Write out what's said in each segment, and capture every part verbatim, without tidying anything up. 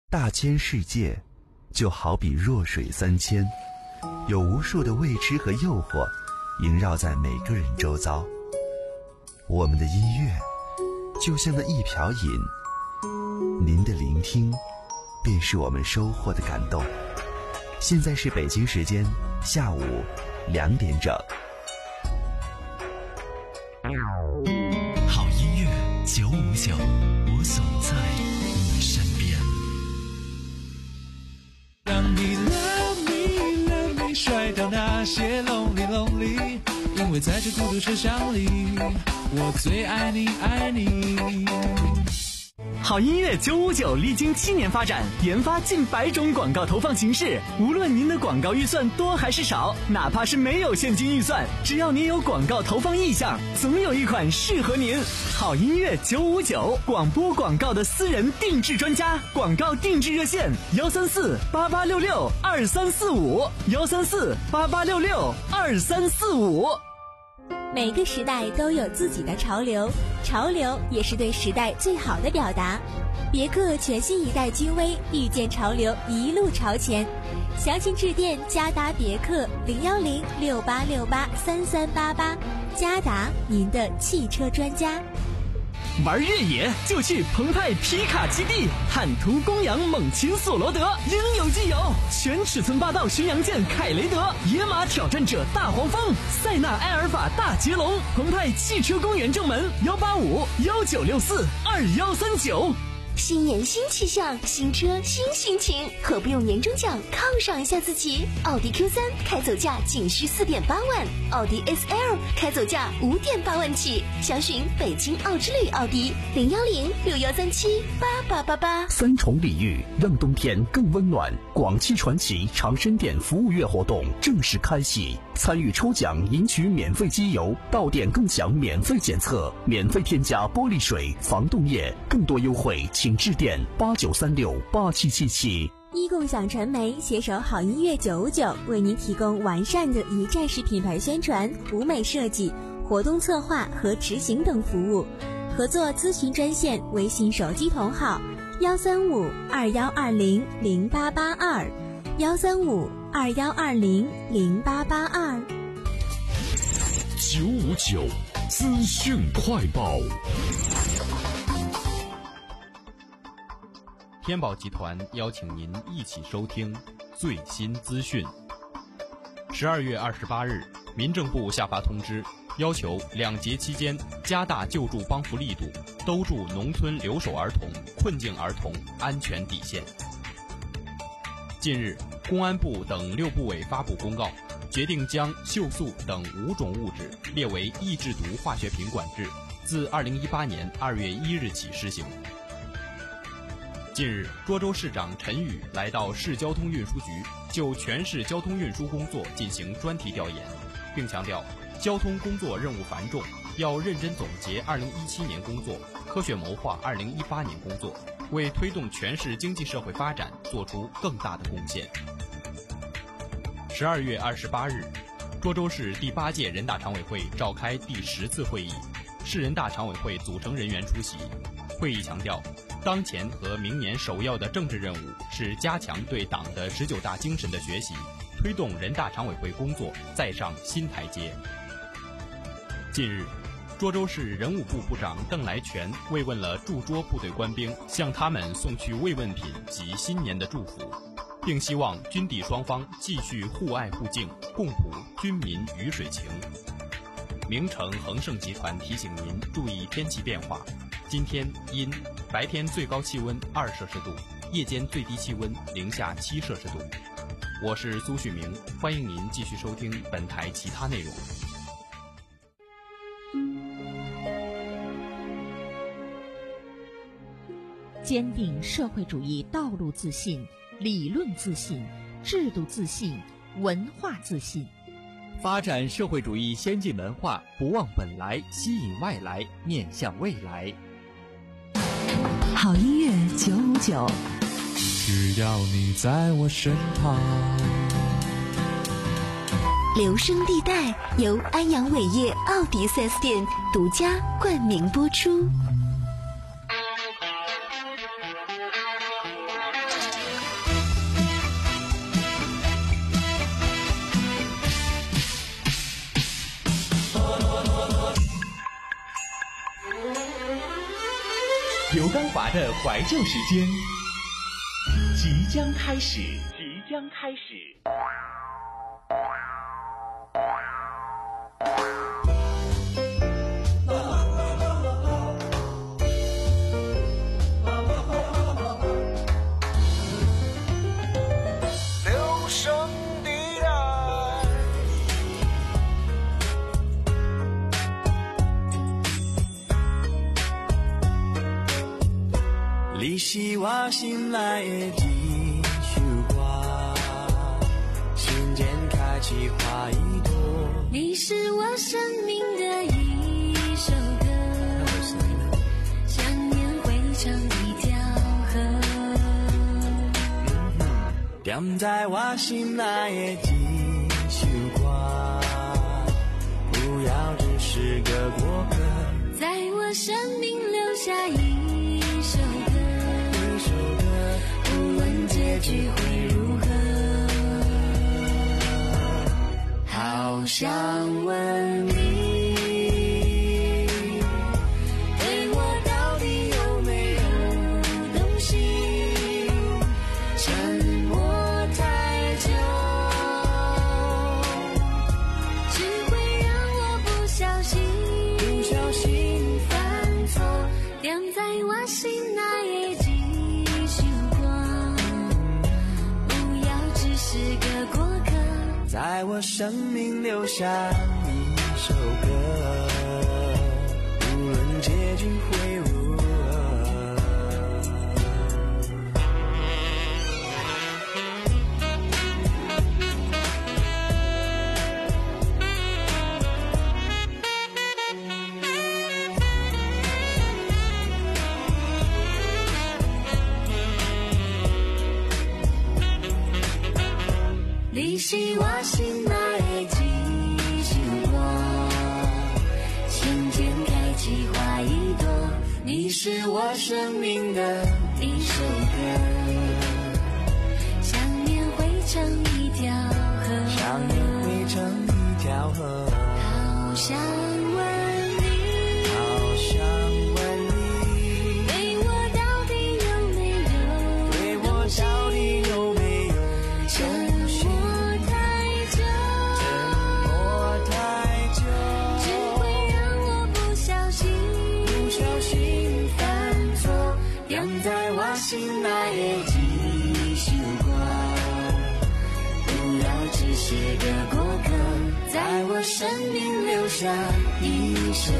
大千世界就好比弱水三千，有无数的未知和诱惑萦绕在每个人周遭。我们的音乐就像那一瓢饮，您的聆听便是我们收获的感动。现在是北京时间下午两点整。 好音乐九五九，我总在你身边。 让你 love me love me 甩掉那些 lonely lonely， 因为在这孤独车厢里，我最爱你爱你。 好音乐九五九历经七年发展，研发近百种广告投放形式。无论您的广告预算多还是少，哪怕是没有现金预算，只要您有广告投放意向，总有一款适合您。好音乐九五九，广播广告的私人定制专家，广告定制热线：幺三四八八六六二三四五，幺三四八八六六二三四五。 每个时代都有自己的潮流，潮流也是对时代最好的表达。别克全新一代君威，遇见潮流，一路朝前。详情致电嘉达别克零幺零六八六八三三八八，嘉达，您的汽车专家。 玩越野就去澎湃皮卡基地，汉图公羊猛禽索罗德，应有尽有。全尺寸霸道巡洋舰凯雷德，野马挑战者大黄蜂，塞纳埃尔法大捷龙。澎湃汽车公园正门幺八五幺九六四二幺三九。 新年新气象，新车新心情，何不用年终奖犒赏一下自己？奥迪 Q 三 开走价仅需四点八万，奥迪 S L 开走价五点八万起。详询北京奥之旅奥迪零幺零六幺三七八八八八。 三重礼遇，让冬天更温暖。广汽传祺长生店服务月活动正式开启，参与抽奖赢取免费机油，到店更享免费检测，免费添加玻璃水、防冻液，更多优惠请致电八九三六八七七七。 一共享传媒携手好音乐九五九，为您提供完善的一站式品牌宣传、舞美设计、活动策划和执行等服务。合作咨询专线：微信手机同号幺三五二幺二零零八八二，幺三五二幺二零零八八二。 九五九资讯快报。 天宝集团邀请您一起收听最新资讯。十二月二十八日，民政部下发通知，要求两节期间加大救助帮扶力度，兜住农村留守儿童、困境儿童安全底线。近日，公安部等六部委发布公告，决定将锈素等五种物质列为易制毒化学品管制，自二零一八年二月一日起施行。近日，涿州市长陈宇来到市交通运输局，就全市交通运输工作进行专题调研，并强调交通工作任务繁重，要认真总结二零一七年工作，科学谋划二零一八年工作，为推动全市经济社会发展做出更大的贡献。十二月二十八日，涿州市第八届人大常委会召开第十次会议，市人大常委会组成人员出席。会议强调，当前和明年首要的政治任务是加强对党的十九大精神的学习，推动人大常委会工作再上新台阶。近日，涿州市人武部部长邓来全慰问了驻涿部队官兵，向他们送去慰问品及新年的祝福，并希望军地双方继续互爱互敬，共谱军民鱼水情。名城恒盛集团提醒您注意天气变化，今天阴，白天最高气温二摄氏度，夜间最低气温零下七摄氏度。我是苏旭明，欢迎您继续收听本台其他内容。 坚定社会主义道路自信、理论自信、制度自信、文化自信。 发展社会主义先进文化，不忘本来，吸引外来，面向未来。 好音乐九五九， 只要你在我身旁。 留声地带由安阳伟业奥迪 四 S 店独家冠名播出。 刘刚华的怀旧时间即将开始，即将开始。 你是我心内的一束光，心间开启花一朵。 你是我生命的一首歌，想念汇成一条河。 点在我心内的一束光，不要只是个过客， 在我生命留下一首歌。无论结局会如何，好想问你，对我到底有没有动心？沉默太久，只会让我不小心， 不小心犯错，点在我心内。 在我生命留下一首歌，无论结局会如何。 你是我心内一束光，心间开启花一朵。 你是我生命的一首歌，想念汇成一条河， 想念汇成一条河。 好想问你， 好想问你， 对我到底有没有， 对我到底有没有真心？ 在我心内的一束光，不要只是个过客，在我生命留下一首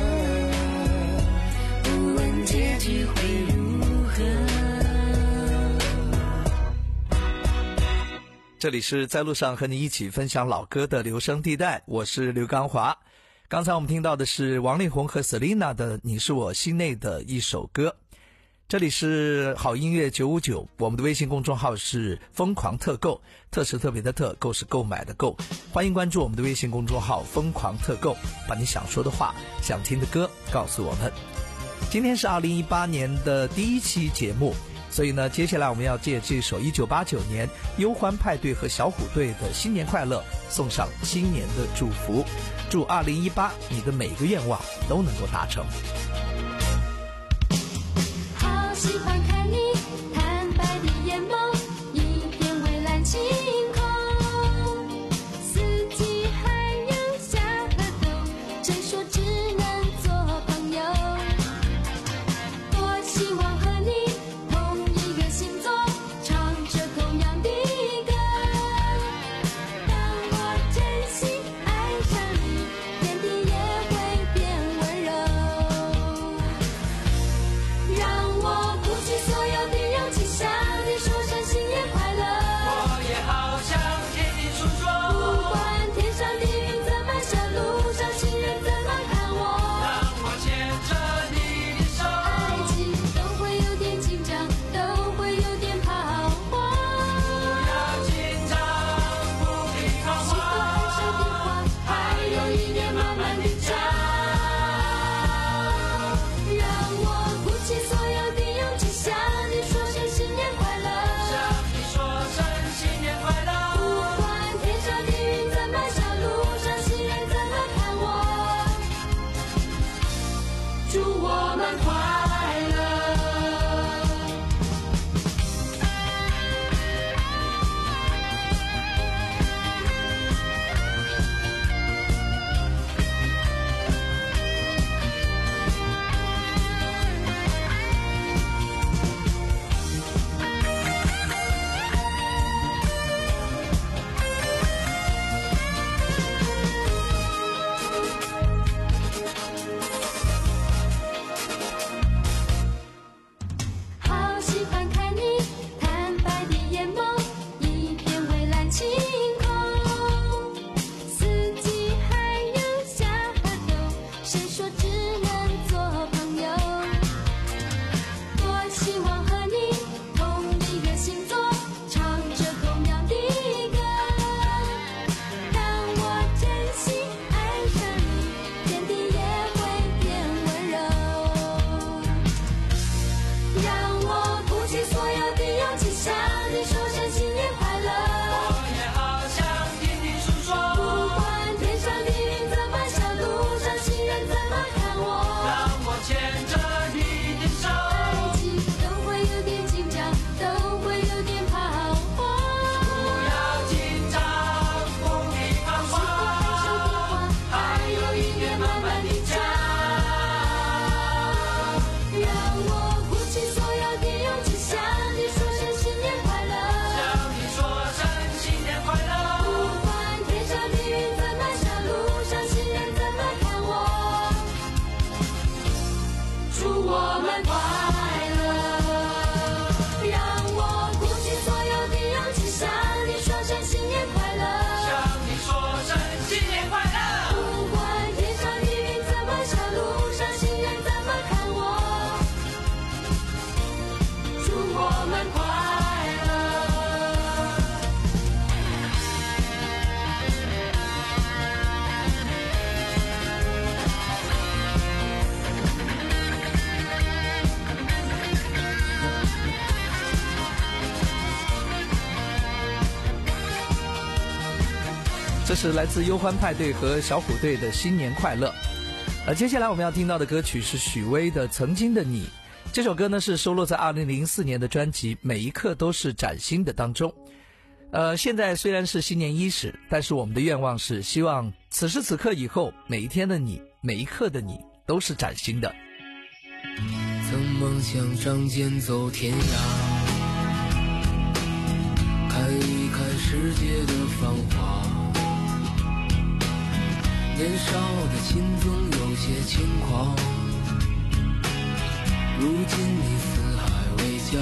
歌，无论结局会如何。 这里是在路上和你一起分享老歌的留声地带，我是刘刚华。刚才我们听到的是王力宏和 Selina 的《你是我心内的一首歌》。这里是好音乐九五九，我们的微信公众号是疯狂特购，特是特别的特，购是购买的购。欢迎关注我们的微信公众号疯狂特购，把你想说的话、想听的歌告诉我们。今天是二零一八年的第一期节目，所以呢，接下来我们要借这首一九八九年忧欢派对和小虎队的新年快乐，送上新年的祝福，祝二零一八你的每个愿望都能够达成。 喜欢看你坦白的眼眸，一片蔚蓝晴空，四季还有夏和冬，谁说只能做朋友？多希望和你同一个星座，唱着同样的歌。当我真心爱上你，天地也会变温柔，让我不去所有的是来自忧欢派对和小虎队的新年快乐。呃，接下来我们要听到的歌曲是许巍的《曾经的你》。这首歌呢是收录在二零零四年的专辑《每一刻都是崭新的》当中。呃，现在虽然是新年伊始，但是我们的愿望是希望此时此刻以后，每一天的你，每一刻的你都是崭新的。 曾梦想仗剑走天涯，看一看世界的繁华，年少的心总有些轻狂，如今你四海为家，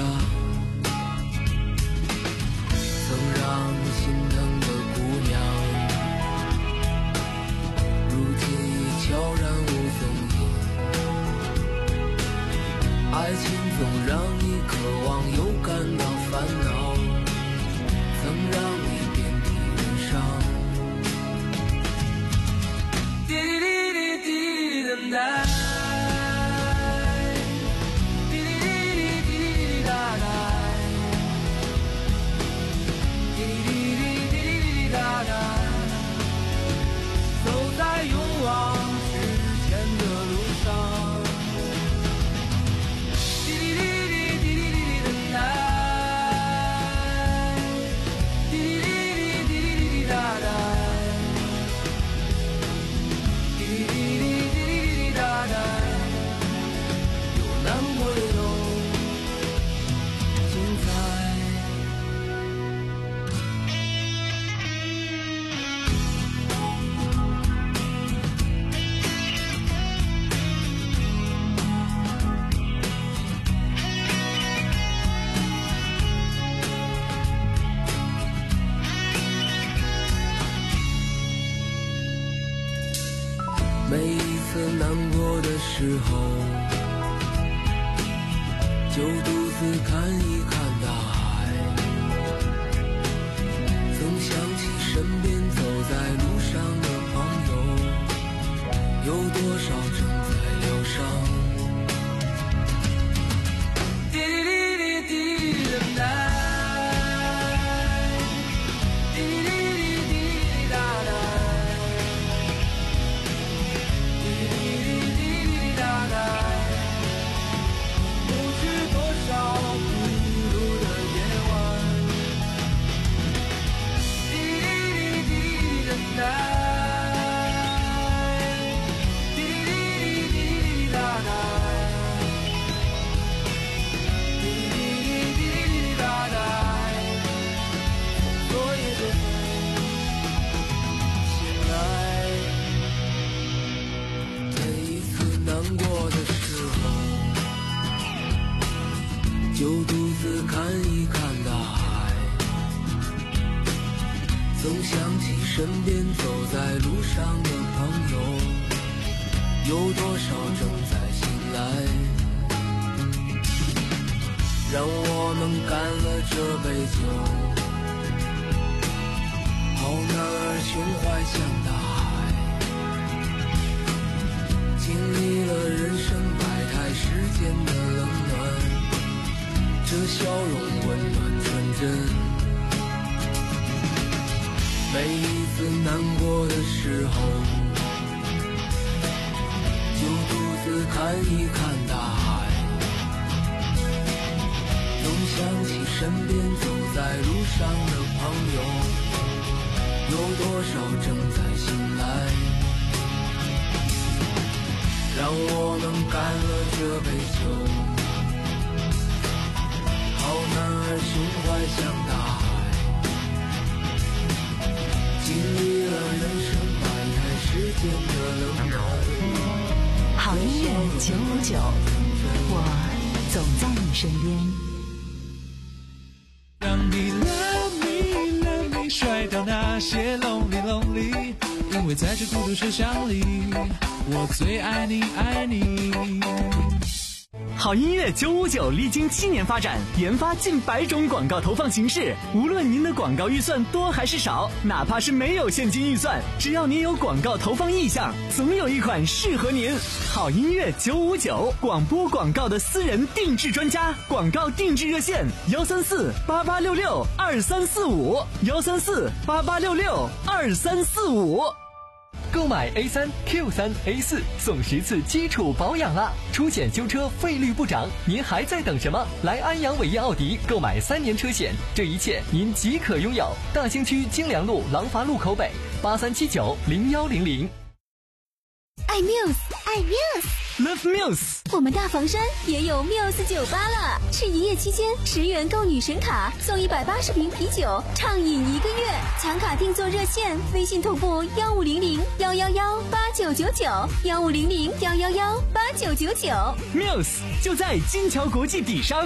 曾让你心疼的姑娘，如今已悄然无踪影。爱情总让你渴望又感到烦恼，曾让你遍体鳞伤。滴滴滴滴滴等待。每一次难过的时候，就独自看一看大海，总想起身边走在路上的朋友，有多少正在疗伤。滴滴滴滴滴等待。就独自看一看大海，总想起身边走在路上的朋友，有多少正在醒来。让我们干了这杯酒，好男儿胸怀像大海，经历了人生百态世间的冷暖，这笑容温暖纯真。每一次难过的时候，就独自看一看大海，总想起身边走在路上的朋友，有多少正在醒来。让我们干了这杯酒，好男儿胸怀像大海，经历了人生百态世间的冷暖。 好音乐九五九，我总在你身边。 让你 love me love me 甩掉那些 lonely lonely， 因为在这孤独车厢里，我最爱你爱你。 好音乐九五九历经七年发展，研发近百种广告投放形式。无论您的广告预算多还是少，哪怕是没有现金预算，只要您有广告投放意向，总有一款适合您。好音乐九五九，广播广告的私人定制专家，广告定制热线：幺三四八八六六二三四五，幺三四八八六六二三四五。 购买 A 三 Q 三 A 四送十次基础保养啦！出险修车费率不涨，您还在等什么？来安阳伟业奥迪购买三年车险，这一切您即可拥有。大兴区京良路廊坊路口北八三七九零幺零零。 爱 Muse， 爱 Muse，Love Muse。 我们大房山也有 Muse 酒吧了，是一夜期间十元购女神卡，送一百八十瓶啤酒，畅饮一个月。抢卡定做热线，微信同步幺五零零幺幺幺八九九九，幺五零零幺幺幺八九九九。 Muse 就在金桥国际底商。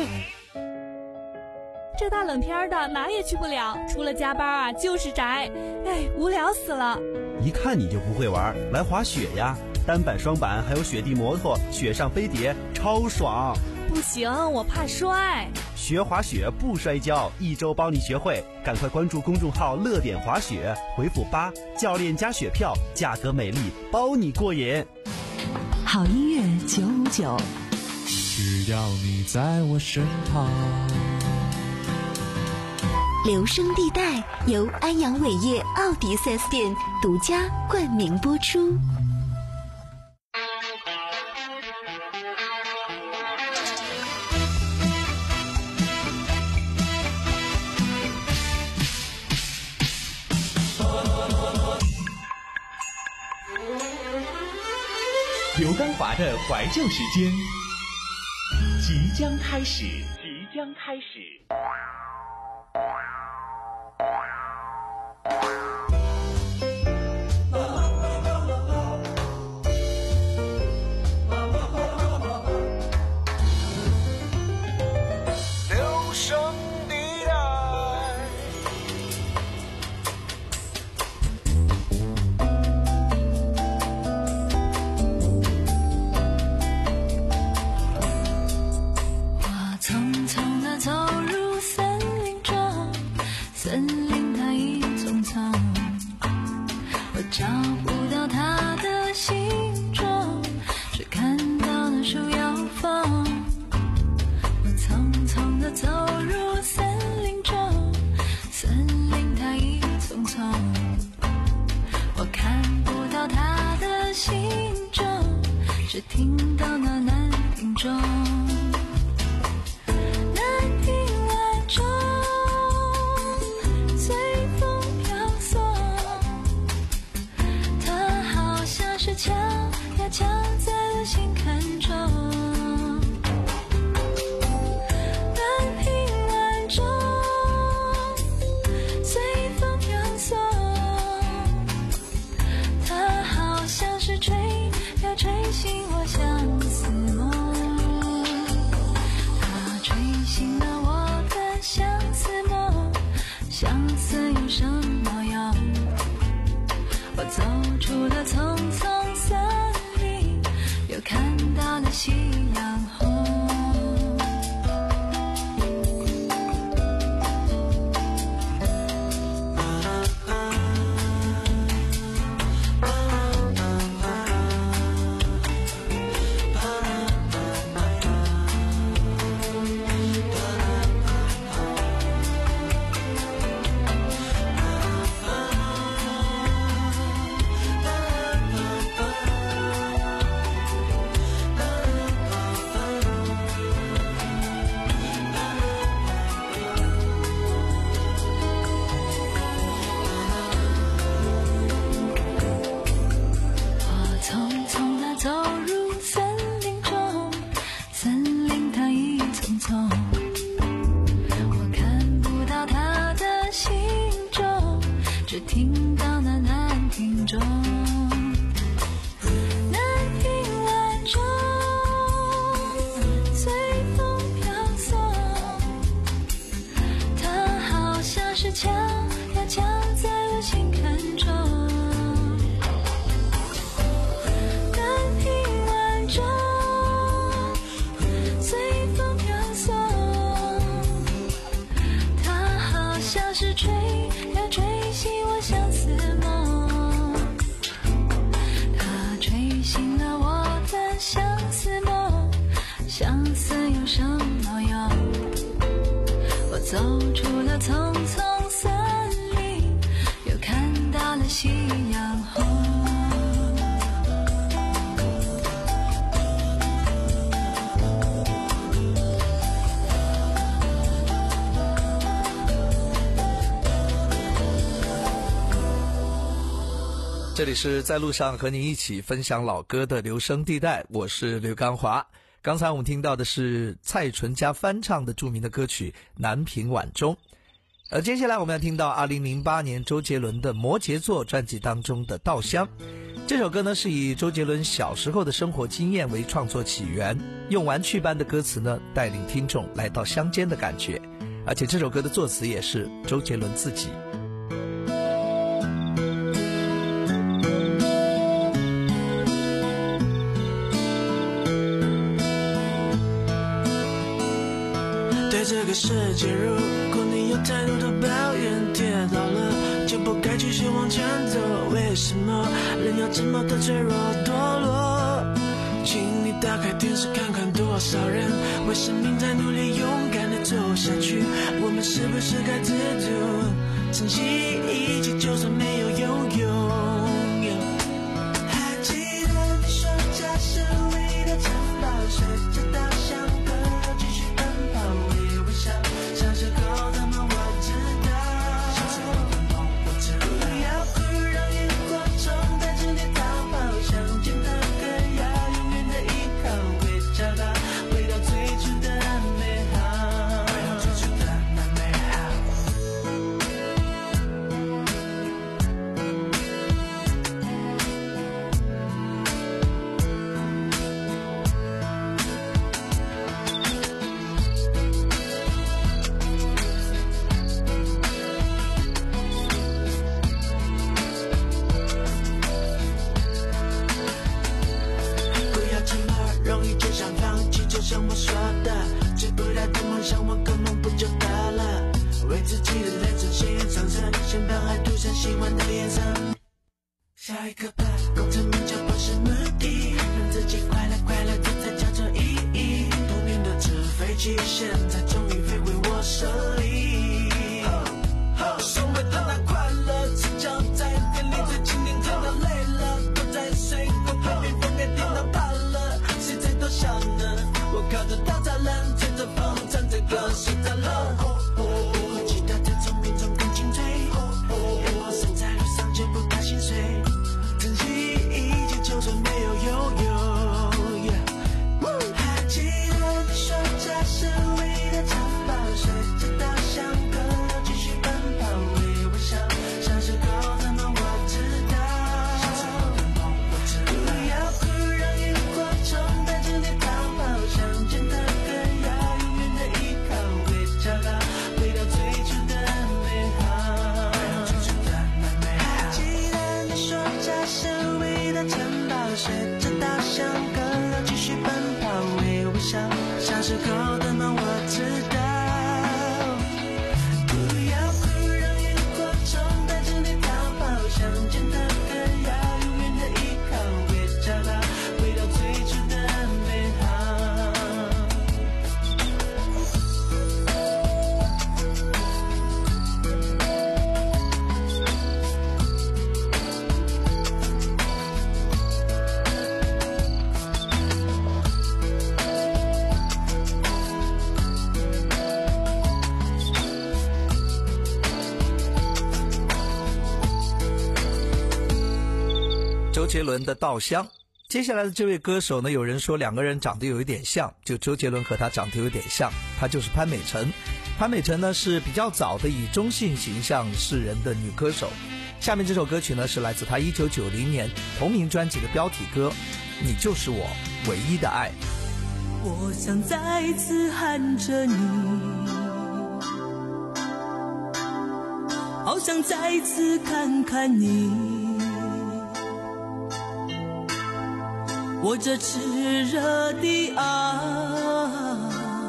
这大冷天的哪也去不了，除了加班啊就是宅，哎，无聊死了。 一看你就不会玩，来滑雪呀！单板、双板还有雪地摩托，雪上飞碟，超爽！ 不行，我怕摔。 学滑雪不摔跤，一周帮你学会，赶快关注公众号“乐点滑雪”，回复八，教练加雪票，价格美丽，包你过瘾。 好音乐九五九， 只要你在我身旁。 留声地带由安阳伟业奥迪 四 S 店独家冠名播出。 刘刚华的怀旧时间即将开始，即将开始。 吹醒我相思梦。 走出了丛丛森林，又看到了夕阳红。 这里是在路上和你一起分享老歌的留声地带，我是刘刚华。刚才我们听到的是蔡淳佳翻唱的著名的歌曲《南屏晚钟》，而接下来我们要听到二零零八年周杰伦的《摩羯座》专辑当中的《稻香》。这首歌呢是以周杰伦小时候的生活经验为创作起源，用玩趣般的歌词呢带领听众来到乡间的感觉，而且这首歌的作词也是周杰伦自己。 对这个世界，如果你有太多的抱怨，跌倒了就不该继续往前走。为什么人要这么的脆弱堕落？请你打开电视看看，多少人为生命在努力，勇敢的走下去。我们是不是该知足，珍惜一切，就算没有拥有。还记得你说家是唯一的城堡，随着稻香歌继续奔跑，微微笑，小时候的梦我知道，小时候的梦我知道。不要哭，让萤火虫带着你逃跑，乡间的歌谣永远的依靠，会找到回到最初的美好，回到最初的那美好。不要沉默，容易就想放弃，就像我说的，追不来的梦想，我根本不就得了？为自己的人生鲜艳上色，先把爱涂上喜欢的脸上。下一个吧，功成名就不是目的，让自己快乐快乐，这才叫做意义。多年的纸飞机，现在终于飞回我手里。所谓的那快乐，只叫在店里最经典，看到累了，都在睡过，被风给叮到怕了，谁在偷笑呢？我靠着大栅栏，吹着风，唱着歌，睡着了。比我其他的聪明中更清脆，眼光身在路上却不怕心碎，珍惜一切，就算没有拥有。还记得你说家是唯一的城堡，随着稻香歌继续奔跑，微微笑，小时候的梦我知道，小时候的梦我知道。不要哭，让萤火虫带着你逃跑，乡间的歌谣永远的依靠，会找到回到最初的美好，回到最初的那美好。还记得你说家是唯一的城堡，随着稻香歌继续奔跑，微微笑，小时候的梦我知道。不要哭，让萤火虫带着你逃跑，乡间的歌谣永远的依靠，会找到回到最初的美好。 周杰伦的《稻香》。接下来的这位歌手呢，有人说两个人长得有一点像，就周杰伦和他长得有点像，他就是潘美辰。潘美辰呢是比较早的以中性形象示人的女歌手。下面这首歌曲呢是来自她一九九零年同名专辑的标题歌《你就是我唯一的爱》。 我想再次喊着你，好想再次看看你，我这炽热的爱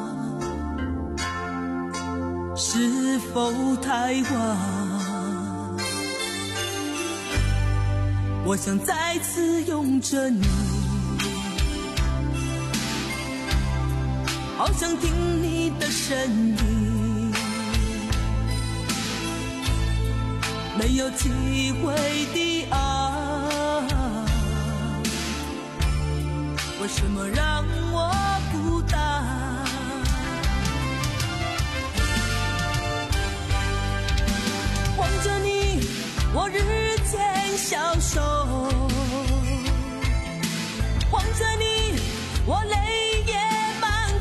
是否太晚？我想再次拥着你，好想听你的声音， 没有机会的啊，为什么让我孤单？望着你，我日渐消瘦，望着你，我泪也满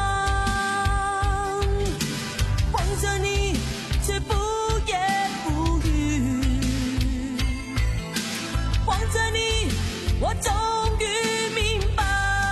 眶，望着你，却不言不语，望着你，我终于明白，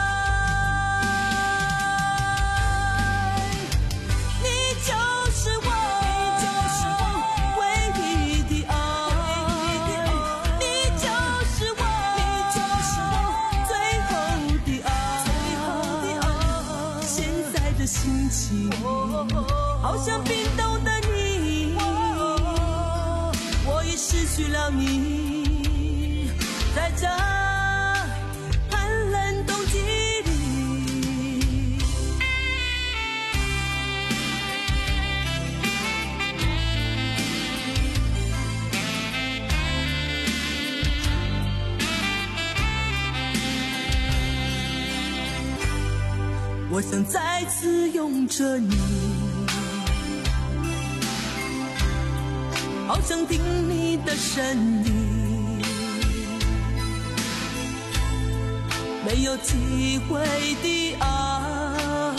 你就是我，你就是我唯一的爱，你就是我，你就是我最后的爱，最后的爱。现在的心情，好像冰冻的你，我已失去了你，在这寒冷冬季里。我想再次拥着你，好想听你的声音，没有机会的啊，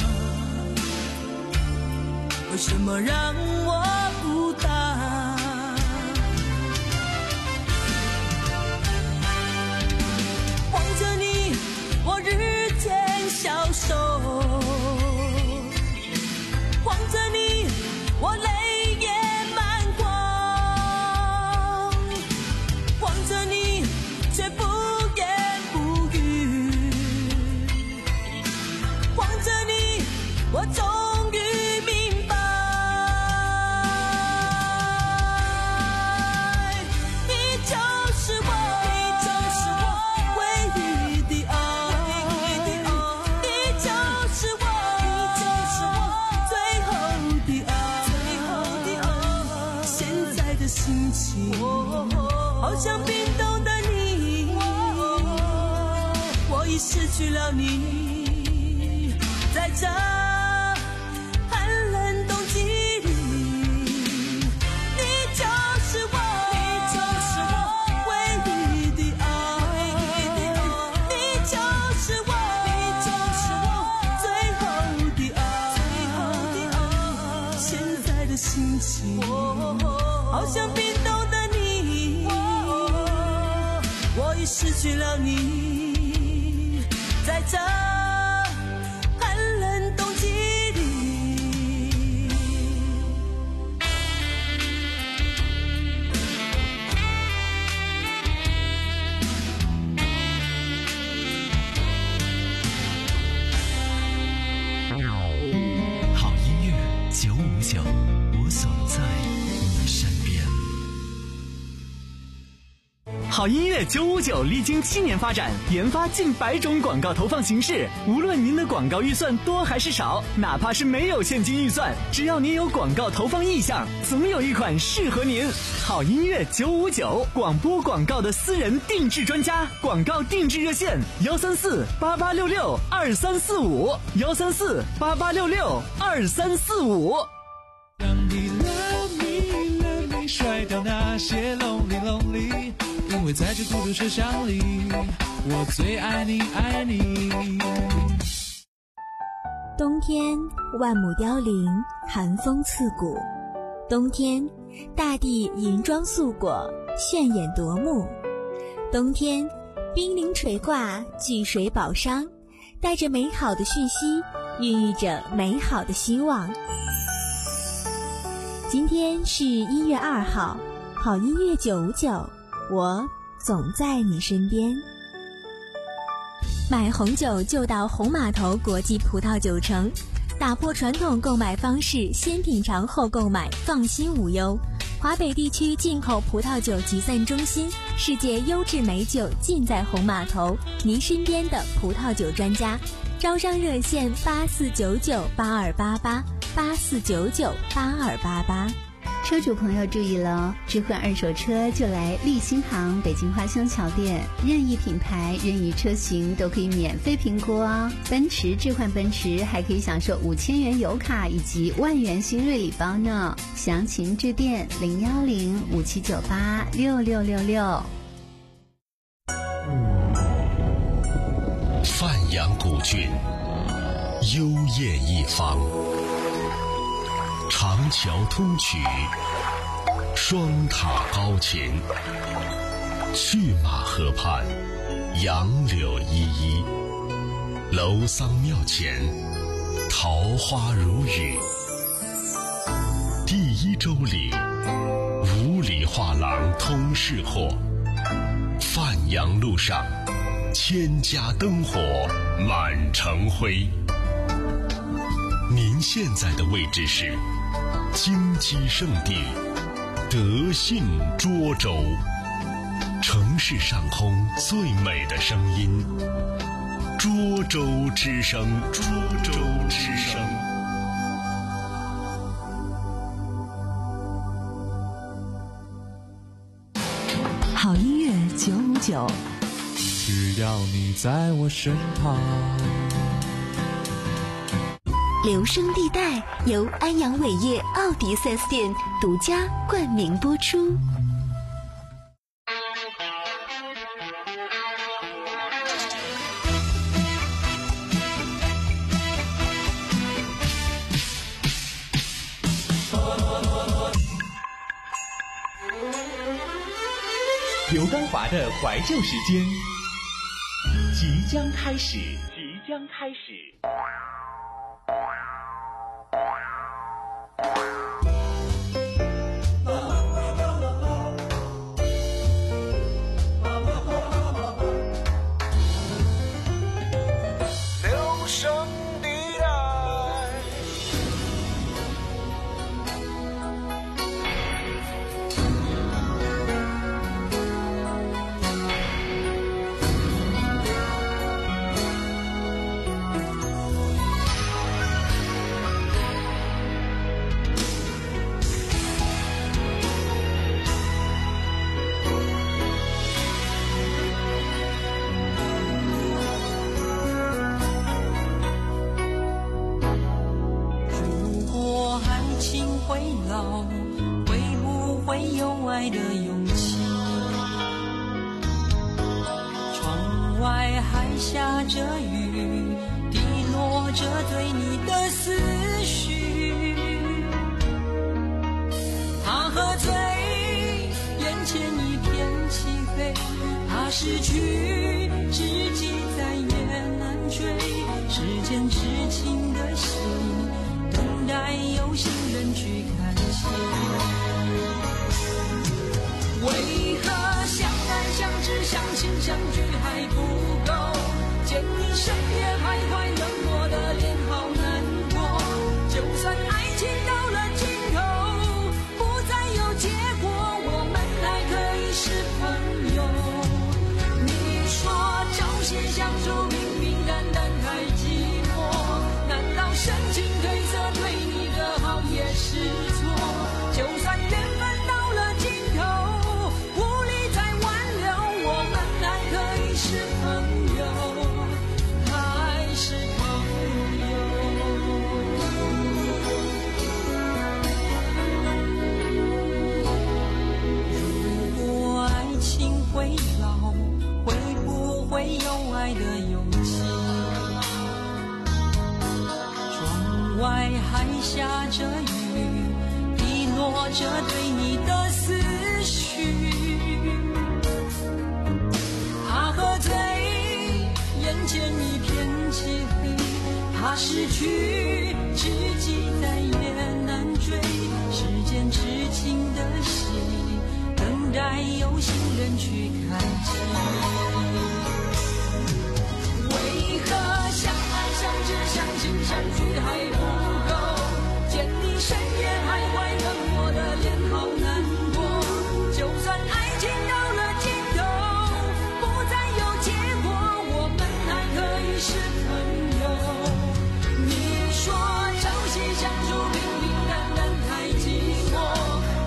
为什么让我孤单？望着你，我日渐消瘦，望着你，我泪也满眶，望着你，却不言不语，望着你，我终于明白，你就是我，你就是我唯一的爱，你就是我，你就是我最后的爱，最后的爱。现在的心情，好像冰冻的你，我已失去了你，在这寒冷冬季里，你就是我，你就是我唯一的爱，你就是我，你就是我最后的爱，最后的爱。现在的心情，好像冰冻的你，我已失去了你，在这寒冷冬季里。 好音乐九五九，我总在你身边。 好音乐九五九历经七年发展，研发近百种广告投放形式。无论您的广告预算多还是少，哪怕是没有现金预算，只要您有广告投放意向，总有一款适合您。好音乐九五九，广播广告的私人定制专家，广告定制热线：幺三四八八六六二三四五，幺三四八八六六二三四五。 让你 love me love me 甩掉那些 lonely lonely， 因为在这孤独车厢里，我最爱你爱你。 冬天万亩凋零，寒风刺骨。冬天大地银装素裹，炫眼夺目。冬天冰凌垂挂，巨水宝商，带着美好的讯息，孕育着美好的希望。今天是一月二号，好音乐九五九，我总在你身边。买红酒就到红码头国际葡萄酒城，打破传统购买方式，先品尝后购买，放心无忧。华北地区进口葡萄酒集散中心，世界优质美酒尽在红码头，您身边的葡萄酒专家。招商热线八四九九八二八八八四九九八二八八。 车主朋友注意了，置换二手车就来立新行北京花乡桥店，任意品牌、任意车型都可以免费评估哦。奔驰置换奔驰还可以享受五千元油卡以及万元新锐礼包呢。详情致电零幺零五七九八六六六六。 范阳古郡，幽艳一方，长桥通衢，双塔高秦，去马河畔，杨柳依依，楼桑庙前，桃花如雨。第一周里，五里画廊通市货，范阳路上，千家灯火满城辉。您现在的位置是金鸡圣地德信涿州，城市上空最美的声音，涿州之声，涿州之声。 好音乐九五九， 只要你在我身旁。 留声地带由安阳伟业奥迪 四 S 店独家冠名播出。 刘刚华的怀旧时间即将开始，即将开始。 留声地带。 会老，会不会有爱的勇气？窗外还下着雨，滴落着对你的思绪。他喝醉，眼前一片漆黑，他失去，知己在夜难追。时间痴情的心，等待有心人去看清。为何相爱相知相亲相聚还不够？见你深夜徘徊，冷漠的脸好难过。就算爱情到了尽头，不再有结果，我们还可以是朋友。你说朝夕相处平平淡淡太寂寞，难道深情褪色对你的好也是错？就算缘分到了尽头，无力再挽留，我们还可以是朋友，还是朋友。如果爱情会老，会不会有爱的勇气？窗外还下着雨，滴落着对你的思绪。他喝醉，眼前一片漆黑，他失去，知己在夜难追。时间痴情的心，等待有心人去看清。为何相爱相知相亲相聚还不够？见你深夜徘徊，冷漠的脸好难过。就算爱情到了尽头，不再有结果，我们还可以是朋友。你说朝夕相处平平淡淡太寂寞，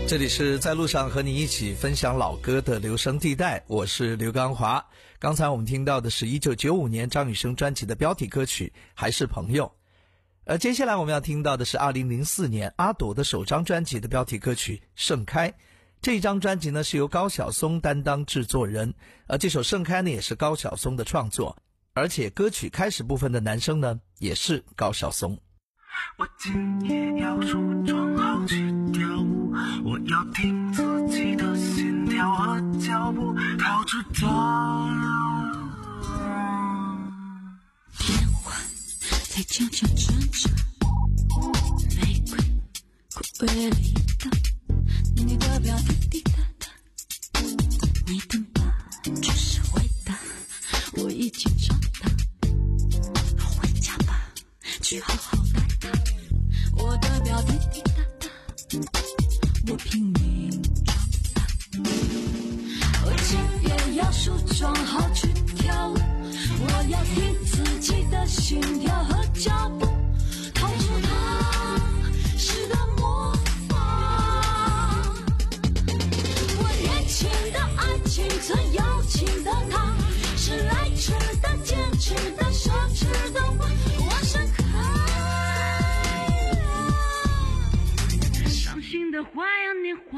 这里是在路上和你一起分享老歌的留声地带，我是刘刚华。刚才我们听到的是一九九五年张雨生专辑的标题歌曲《还是朋友》，而接下来我们要听到的是二零零四年阿朵的首张专辑的标题歌曲《盛开》。这一张专辑呢是由高晓松担当制作人，而这首《盛开》呢也是高晓松的创作，而且歌曲开始部分的男声呢也是高晓松。 我今夜要梳妆好去跳舞，我要听自己的心跳和脚步，逃出它。 电话在悄悄转着，玫瑰枯萎了一道，你的表滴滴答答，你等吧，只是回答，我已经长大，回家吧，去好好待他。我的表滴滴答答，我拼命长大。我今夜要梳妆好去跳舞，我要听自己的心跳和脚步，逃出它是的魔法。我年轻的爱情最邀请的他，是来迟的坚持的奢侈的我，我盛开伤心的花样年华。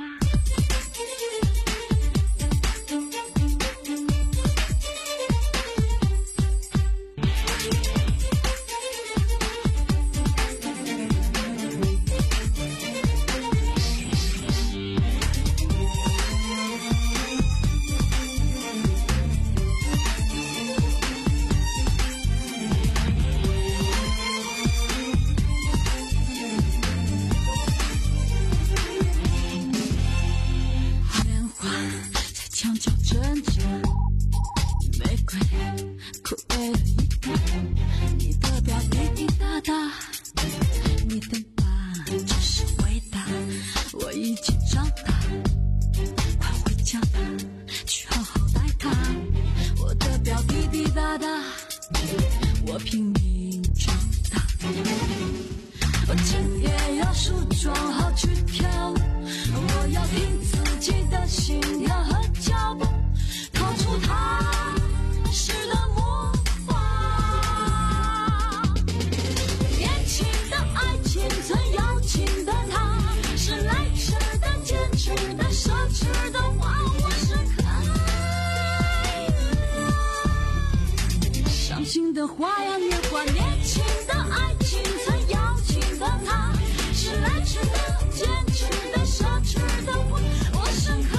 的花样年华，年轻的爱情最邀请的他，是来迟的坚持的奢侈的我，我盛开、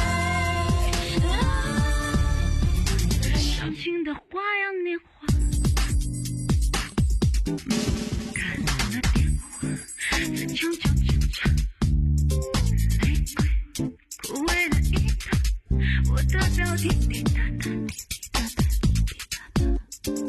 啊、伤心的花样年华。看那电话在悄悄挣扎，玫瑰枯萎的一道，我的表滴滴答答，滴滴答答，滴滴答答。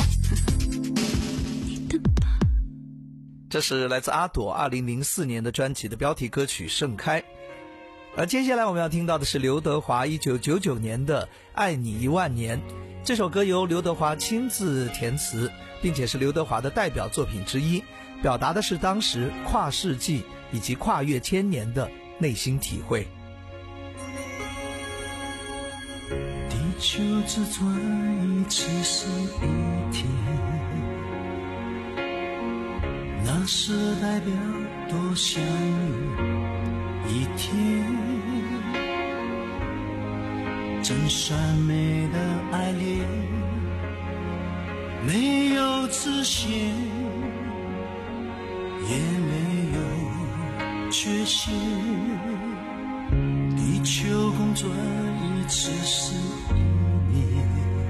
这是来自阿朵二零零四年的专辑的标题歌曲《盛开》，而接下来我们要听到的是刘德华一九九九年的《爱你一万年》。这首歌由刘德华亲自填词，并且是刘德华的代表作品之一，表达的是当时跨世纪以及跨越千年的内心体会。 地球自转一次是一天，那是代表多相遇一天，真善美的爱恋，没有自限，也没有缺陷。地球公转一次是一年，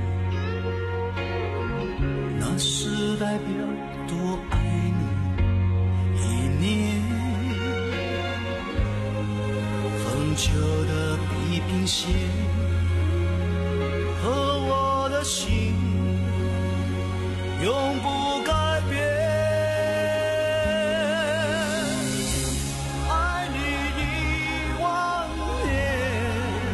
那是代表多爱你一年。风球的地平线和我的心永不改变，爱你一万年，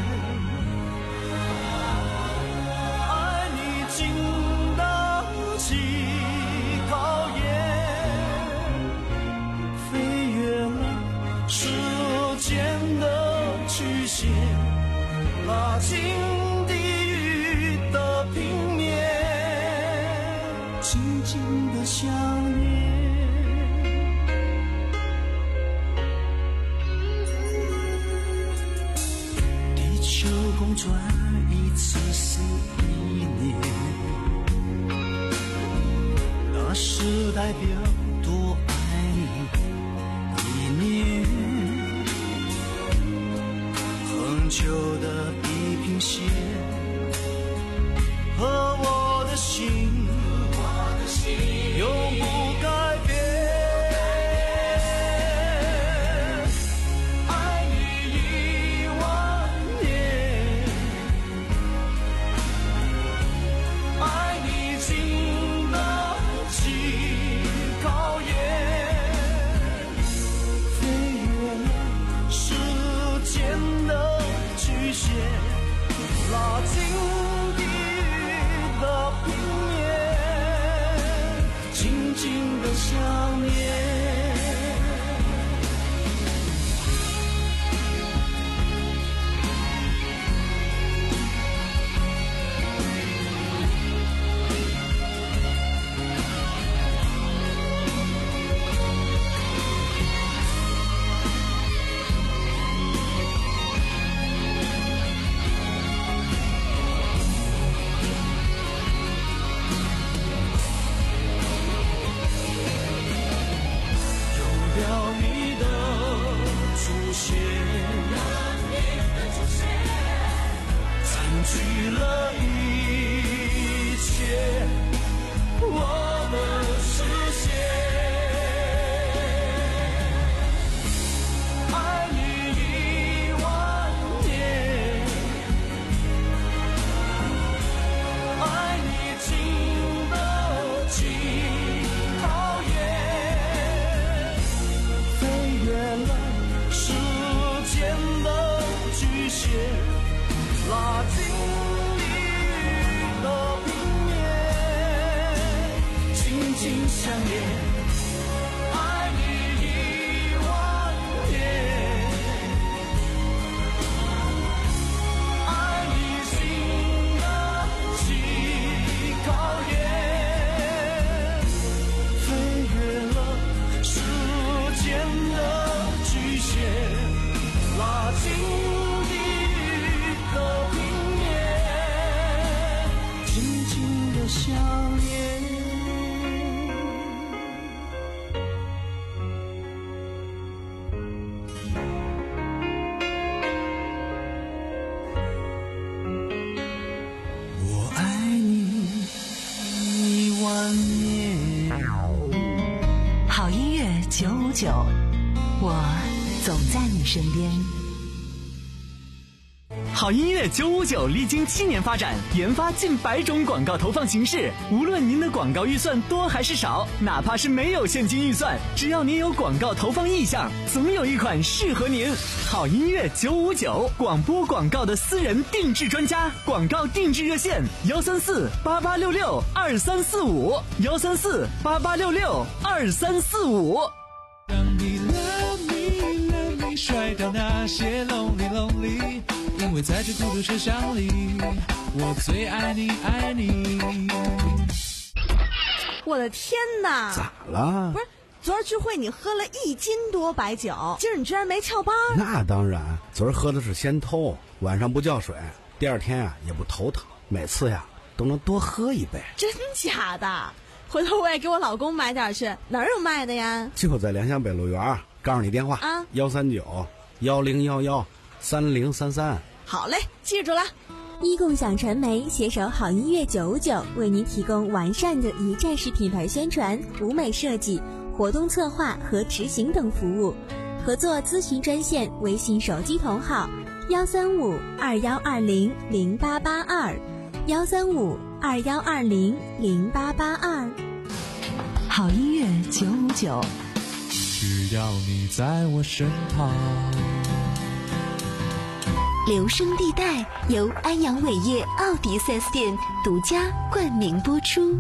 爱你经得起考验，飞越了时间的越了时间的局限，拉近你的平面，紧紧相连，爱你一万年，爱你心的起考验，飞越了时间的局限，拉近地狱的平面，紧紧的相连。我爱你一万年。 好音乐九五九，我总在你身边。 好音乐九五九历经七年发展，研发近百种广告投放形式。无论您的广告预算多还是少，哪怕是没有现金预算，只要您有广告投放意向，总有一款适合您。好音乐九五九，广播广告的私人定制专家，广告定制热线：幺三四八八六六二三四五，幺三四八八六六二三四五。 让你 love me love me 甩掉那些 lonely lonely， 因为在这孤独车厢里，我最爱你爱你。 我的天哪！ 咋了？ 不是，昨儿聚会你喝了一斤多白酒，今儿你居然没翘班？ 那当然，昨儿喝的是先偷，晚上不叫水，第二天呀、啊、也不头疼，每次呀都能多喝一杯。 真假的？回头我也给我老公买点去，哪儿有卖的呀？ 就在良乡北路园，告诉你电话啊，幺三九幺零幺幺三零三三。 好嘞，记住了。 一共享传媒携手好音乐九五九，为您提供完善的一站式品牌宣传、舞美设计、活动策划和执行等服务。合作咨询专线：微信手机同号幺三五二幺二零零八八二，幺三五二幺二零零八八二。 好音乐九五九， 只要你在我身旁。 留声地带由安阳伟业奥迪 四 S 店独家冠名播出。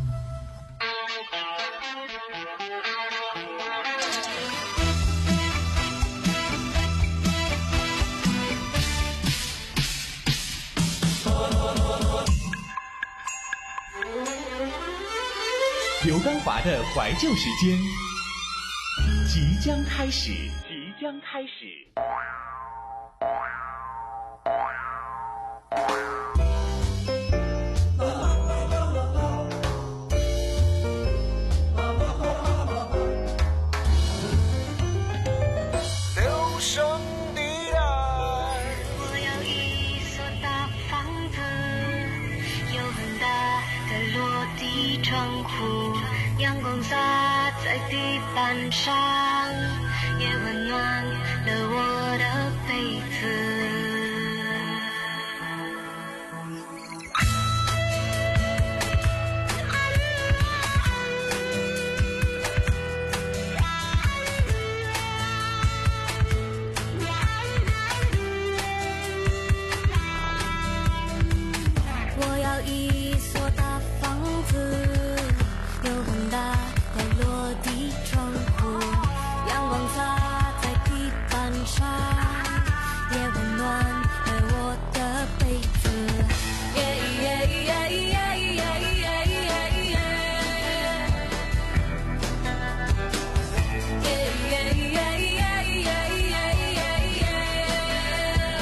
刘刚华的怀旧时间即将开始，即将开始。 留声地带。 我有一所大房子，有很大的落地窗户，阳光洒在地板上，也温暖了我的被子。我要一所大房子，有很大的落地窗户，阳光洒在地板上，也温暖了我的被子。耶耶耶耶耶耶耶耶，耶耶耶耶耶耶耶。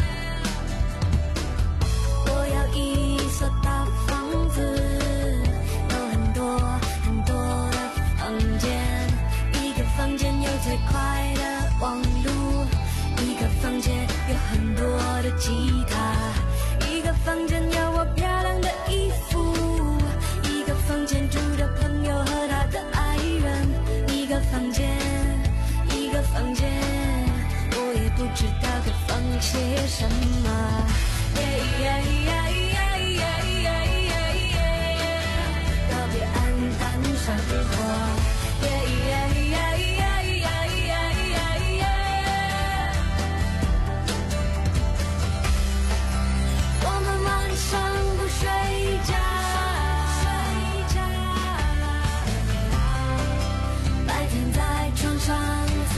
我要一所大房子，有很多很多的房间，一个房间有最快的网路，一个房间有很多的吉他，一个房间有我漂亮的衣服，一个房间住着朋友和他的爱人，一个房间一个房间，我也不知道该放些什么。耶耶耶耶耶耶耶，告别黯淡生活。耶耶耶耶耶耶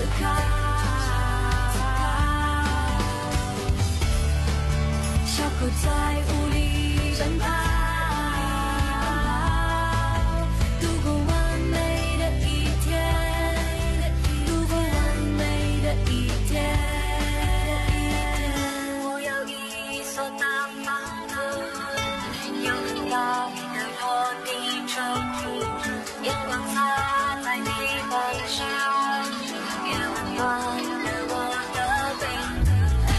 开，小狗在屋里奔跑，度过完美的一天，度过完美的一天。我有一所大房子，有很大的落地窗户，阳光洒在地板上，也温暖了我的背子。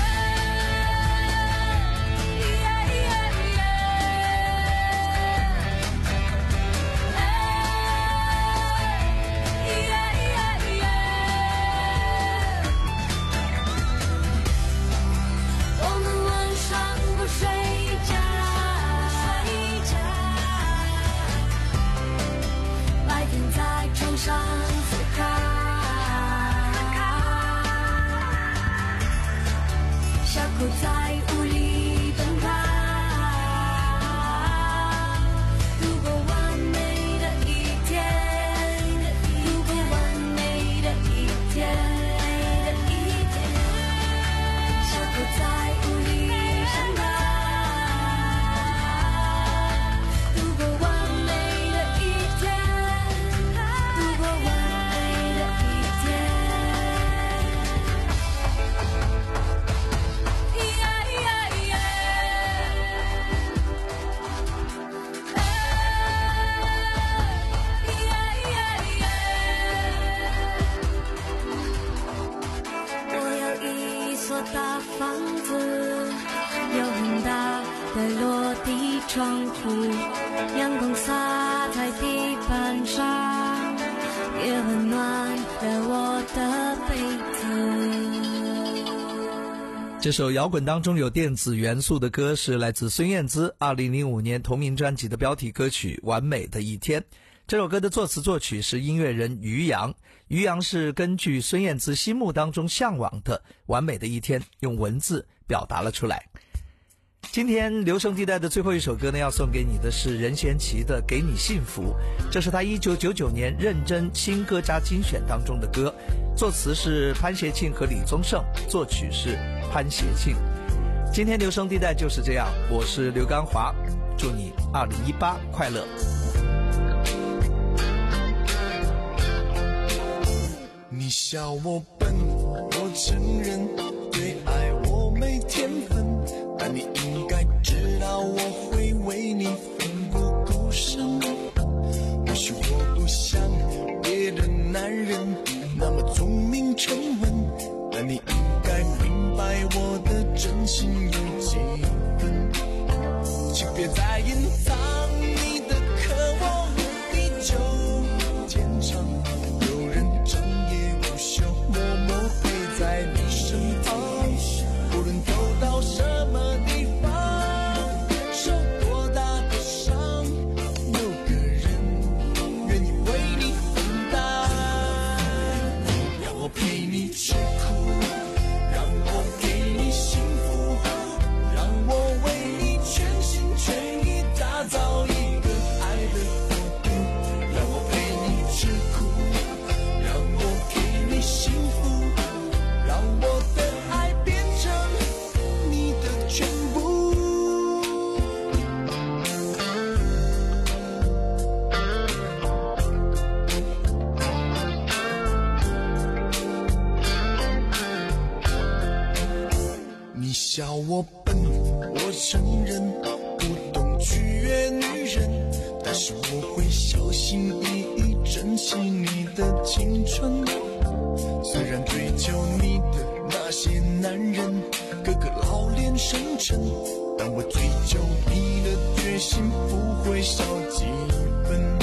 我们晚上不睡觉，白天在床上思考，小狗在屋里奔跑，度过完美的一天，度过完美的一天，小狗在屋里奔跑，度过完美的一天，度过完美的一天。我有一所大房子，有很大的落地窗户，阳光洒在地板上，也温暖了我的被子。 这首摇滚当中有电子元素的歌是来自孙燕姿二零零五年同名专辑的标题歌曲《完美的一天》。这首歌的作词作曲是音乐人于洋，于洋是根据孙燕姿心目当中向往的完美的一天，用文字表达了出来。今天留声地带的最后一首歌呢，要送给你的是任贤齐的《给你幸福》，这是他一九九九年认真新歌加精选当中的歌，作词是潘协庆和李宗盛，作曲是潘协庆。今天留声地带就是这样，我是刘刚华，祝你二零一八快乐。 你笑我笨，我承认对爱我没天分，但你应该知道我会为你奋不顾身。或许我不像别的男人那么聪明沉稳，但你应该明白我的真心有几分。请别再隐藏你的渴望，地久天长，有人整夜无休默默陪在你身旁，无论走到什么地方，受多大的伤，有个人愿意为你分担，让我陪你吃苦，让我给你幸福，让我为你全心全意打造一个爱的国度，让我陪你吃苦，让我给你幸福，让我的爱变成你的全部。你笑我笨，我承认不懂取悦女人，但是我会小心翼翼珍惜你的青春。虽然追求你的那些男人个个老练深沉，但我追求你的决心不会少几分。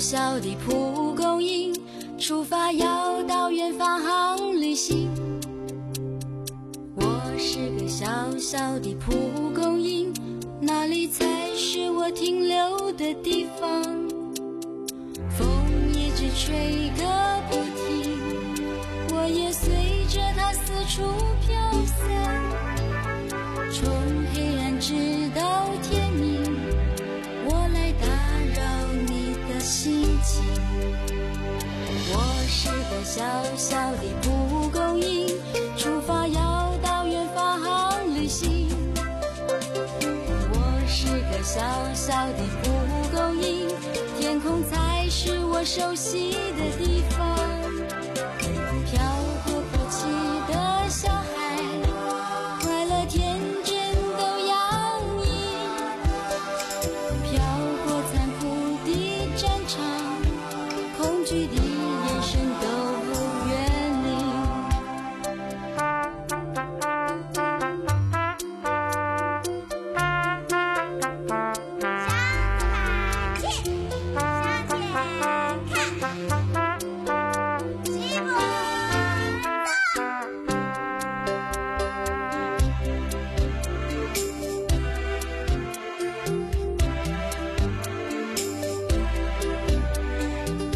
小的蒲公英，出发要到远方航旅行。我是个小小的蒲公英，哪里才是我停留的地方？风一直吹个不停，我也随着它四处飘散，从黑暗直到天明，我来打扰你的心情。我是个小小的蒲公英，出发要到远方航旅行。我是个小小的蒲公英，天空才是我熟悉的地方。